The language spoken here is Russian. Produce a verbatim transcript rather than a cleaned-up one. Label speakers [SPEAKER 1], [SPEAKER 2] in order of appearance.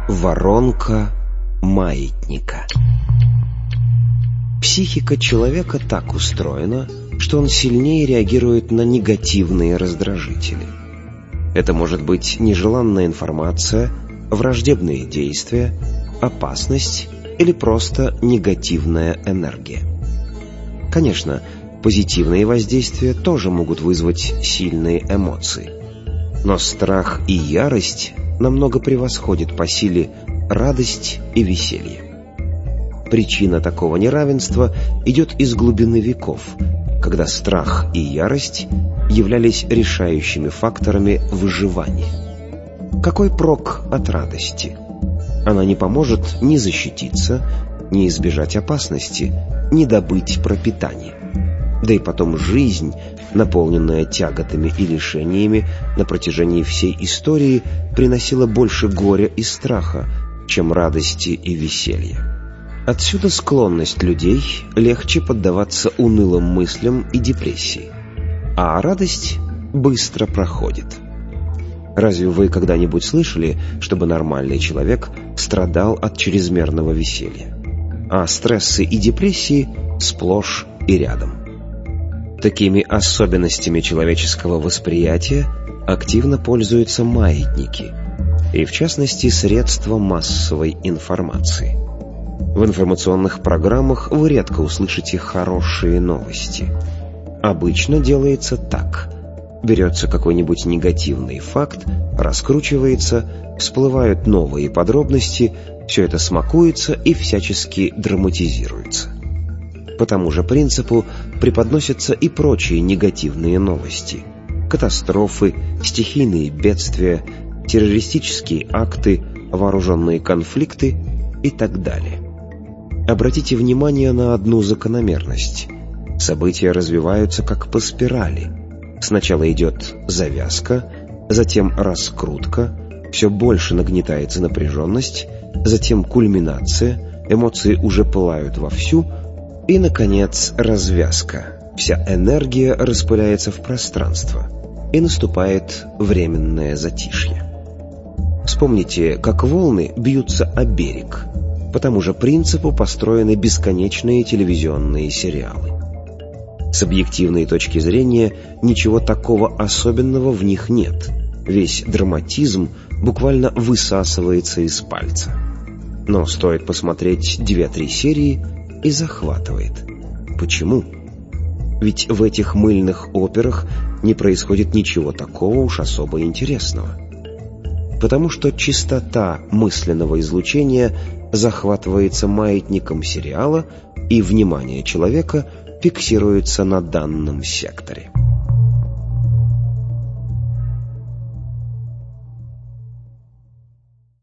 [SPEAKER 1] Воронка маятника. Психика человека так устроена, что он сильнее реагирует на негативные раздражители. Это может быть нежеланная информация, враждебные действия, опасность или просто негативная энергия. Конечно, позитивные воздействия тоже могут вызвать сильные эмоции. Но страх и ярость намного превосходят по силе радость и веселье. Причина такого неравенства идет из глубины веков, когда страх и ярость являлись решающими факторами выживания. Какой прок от радости? Она не поможет ни защититься, ни избежать опасности, ни добыть пропитание. Да и потом жизнь, наполненная тяготами и лишениями на протяжении всей истории, приносила больше горя и страха, чем радости и веселья. Отсюда склонность людей легче поддаваться унылым мыслям и депрессии, а радость быстро проходит. Разве вы когда-нибудь слышали, чтобы нормальный человек страдал от чрезмерного веселья? А стрессы и депрессии сплошь и рядом. Такими особенностями человеческого восприятия активно пользуются маятники, и в частности средства массовой информации. В информационных программах вы редко услышите хорошие новости. Обычно делается так. Берется какой-нибудь негативный факт, раскручивается, всплывают новые подробности, все это смакуется и всячески драматизируется. По тому же принципу преподносятся и прочие негативные новости. Катастрофы, стихийные бедствия, террористические акты, вооруженные конфликты и так далее. Обратите внимание на одну закономерность. События развиваются как по спирали. Сначала идет завязка, затем раскрутка, все больше нагнетается напряженность, затем кульминация, эмоции уже пылают вовсю, и, наконец, развязка. Вся энергия распыляется в пространство, и наступает временное затишье. Вспомните, как волны бьются о берег. По тому же принципу построены бесконечные телевизионные сериалы. С объективной точки зрения ничего такого особенного в них нет. Весь драматизм буквально высасывается из пальца. Но стоит посмотреть две-три серии и захватывает. Почему? Ведь в этих мыльных операх не происходит ничего такого уж особо интересного. Потому что частота мысленного излучения захватывается маятником сериала, и внимание человека фиксируется на данном секторе.